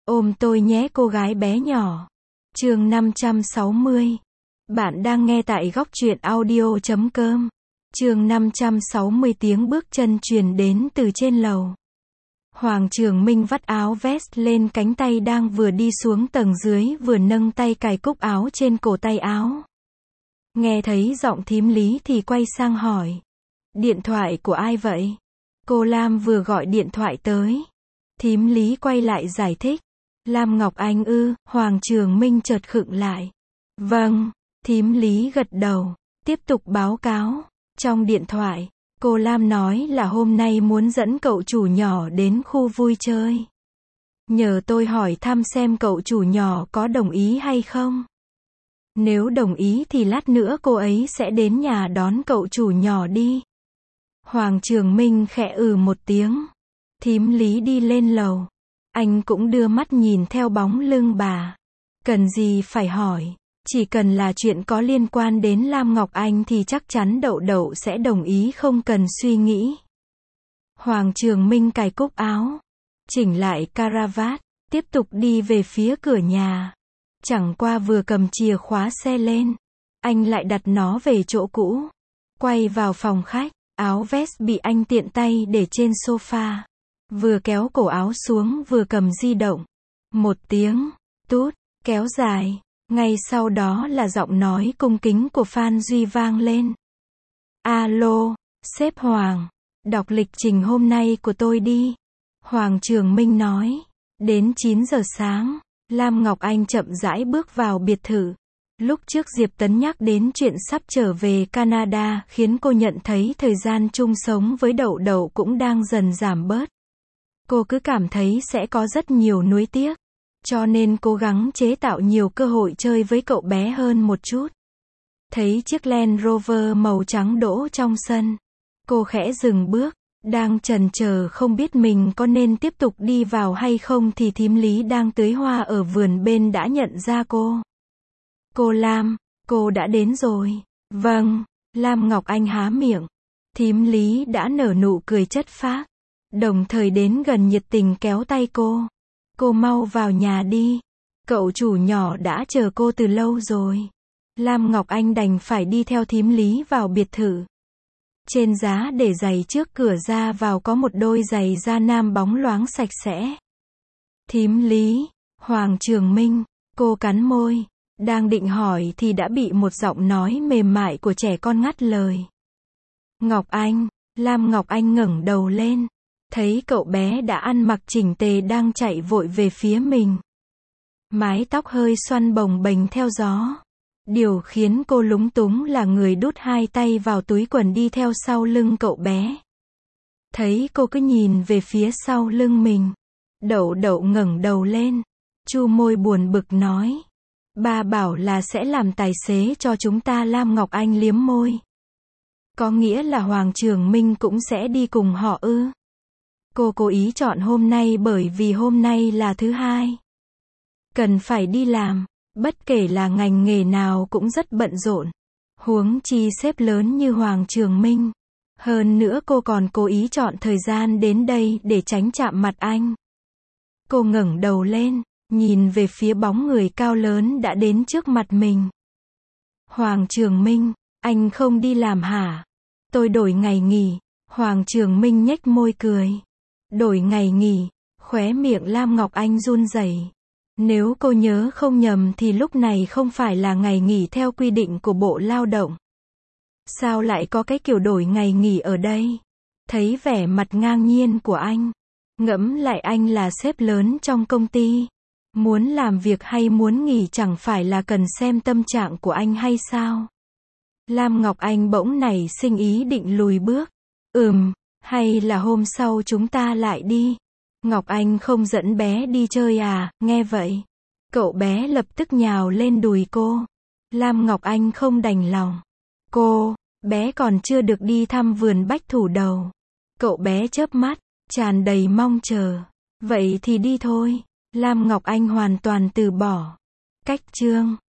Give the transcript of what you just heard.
Ôm tôi nhé cô gái bé nhỏ. Chương 560. Bạn đang nghe tại góc truyện audio.com. Chương 560 tiếng bước chân truyền đến từ trên lầu. Hoàng Trường Minh vắt áo vest lên cánh tay đang vừa đi xuống tầng dưới vừa nâng tay cài cúc áo trên cổ tay áo. Nghe thấy giọng thím Lý thì quay sang hỏi. Điện thoại của ai vậy? Cô Lam vừa gọi điện thoại tới. Thím Lý quay lại giải thích. Lam Ngọc Anh ư? Hoàng Trường Minh chợt khựng lại. Vâng, thím Lý gật đầu, tiếp tục báo cáo. Trong điện thoại, cô Lam nói là hôm nay muốn dẫn cậu chủ nhỏ đến khu vui chơi. Nhờ tôi hỏi thăm xem cậu chủ nhỏ có đồng ý hay không. Nếu đồng ý thì lát nữa cô ấy sẽ đến nhà đón cậu chủ nhỏ đi. Hoàng Trường Minh khẽ một tiếng. Thím Lý đi lên lầu. Anh cũng đưa mắt nhìn theo bóng lưng bà. Cần gì phải hỏi. Chỉ cần là chuyện có liên quan đến Lam Ngọc Anh thì chắc chắn Đậu Đậu sẽ đồng ý không cần suy nghĩ. Hoàng Trường Minh cài cúc áo, chỉnh lại caravat, tiếp tục đi về phía cửa nhà. Chẳng qua vừa cầm chìa khóa xe lên, anh lại đặt nó về chỗ cũ. Quay vào phòng khách, áo vest bị anh tiện tay để trên sofa. Vừa kéo cổ áo xuống vừa cầm di động. Một tiếng, tút, kéo dài. Ngay sau đó là giọng nói cung kính của Phan Duy vang lên. Alo, sếp Hoàng, đọc lịch trình hôm nay của tôi đi. Hoàng Trường Minh nói. Đến 9 giờ sáng, Lam Ngọc Anh chậm rãi bước vào biệt thự. Lúc trước Diệp Tấn nhắc đến chuyện sắp trở về Canada khiến cô nhận thấy thời gian chung sống với Đậu Đậu cũng đang dần giảm bớt. Cô cứ cảm thấy sẽ có rất nhiều nuối tiếc. Cho nên cố gắng chế tạo nhiều cơ hội chơi với cậu bé hơn một chút. Thấy chiếc Land Rover màu trắng đỗ trong sân. Cô khẽ dừng bước, đang chần chờ không biết mình có nên tiếp tục đi vào hay không thì thím Lý đang tưới hoa ở vườn bên đã nhận ra cô. Cô Lam, cô đã đến rồi. Vâng, Lam Ngọc Anh há miệng. Thím Lý đã nở nụ cười chất phác. Đồng thời đến gần nhiệt tình kéo tay cô. Cô mau vào nhà đi. Cậu chủ nhỏ đã chờ cô từ lâu rồi. Lam Ngọc Anh đành phải đi theo thím Lý vào biệt thự. Trên giá để giày trước cửa ra vào có một đôi giày da nam bóng loáng sạch sẽ. Thím Lý, Hoàng Trường Minh, cô cắn môi. Đang định hỏi thì đã bị một giọng nói mềm mại của trẻ con ngắt lời. Ngọc Anh, Lam Ngọc Anh ngẩng đầu lên. Thấy cậu bé đã ăn mặc chỉnh tề đang chạy vội về phía mình. Mái tóc hơi xoăn bồng bềnh theo gió. Điều khiến cô lúng túng là người đút hai tay vào túi quần đi theo sau lưng cậu bé. Thấy cô cứ nhìn về phía sau lưng mình. Đậu Đậu ngẩng đầu lên. Chu môi buồn bực nói. Ba bảo là sẽ làm tài xế cho chúng ta. Lam Ngọc Anh liếm môi. Có nghĩa là Hoàng Trường Minh cũng sẽ đi cùng họ ư? Cô cố ý chọn hôm nay bởi vì hôm nay là thứ hai. Cần phải đi làm, bất kể là ngành nghề nào cũng rất bận rộn. Huống chi sếp lớn như Hoàng Trường Minh. Hơn nữa cô còn cố ý chọn thời gian đến đây để tránh chạm mặt anh. Cô ngẩng đầu lên, nhìn về phía bóng người cao lớn đã đến trước mặt mình. Hoàng Trường Minh, anh không đi làm hả? Tôi đổi ngày nghỉ. Hoàng Trường Minh nhếch môi cười. Đổi ngày nghỉ, khóe miệng Lam Ngọc Anh run rẩy. Nếu cô nhớ không nhầm thì lúc này không phải là ngày nghỉ theo quy định của Bộ Lao động. Sao lại có cái kiểu đổi ngày nghỉ ở đây? Thấy vẻ mặt ngang nhiên của anh. Ngẫm lại anh là sếp lớn trong công ty. Muốn làm việc hay muốn nghỉ chẳng phải là cần xem tâm trạng của anh hay sao? Lam Ngọc Anh bỗng nảy sinh ý định lùi bước. Hay là hôm sau chúng ta lại đi? Ngọc Anh không dẫn bé đi chơi à? Nghe vậy, cậu bé lập tức nhào lên đùi cô. Lam Ngọc Anh không đành lòng. Bé còn chưa được đi thăm vườn bách thủ đầu. Cậu bé chớp mắt, tràn đầy mong chờ. Vậy thì đi thôi. Lam Ngọc Anh hoàn toàn từ bỏ. Cách chương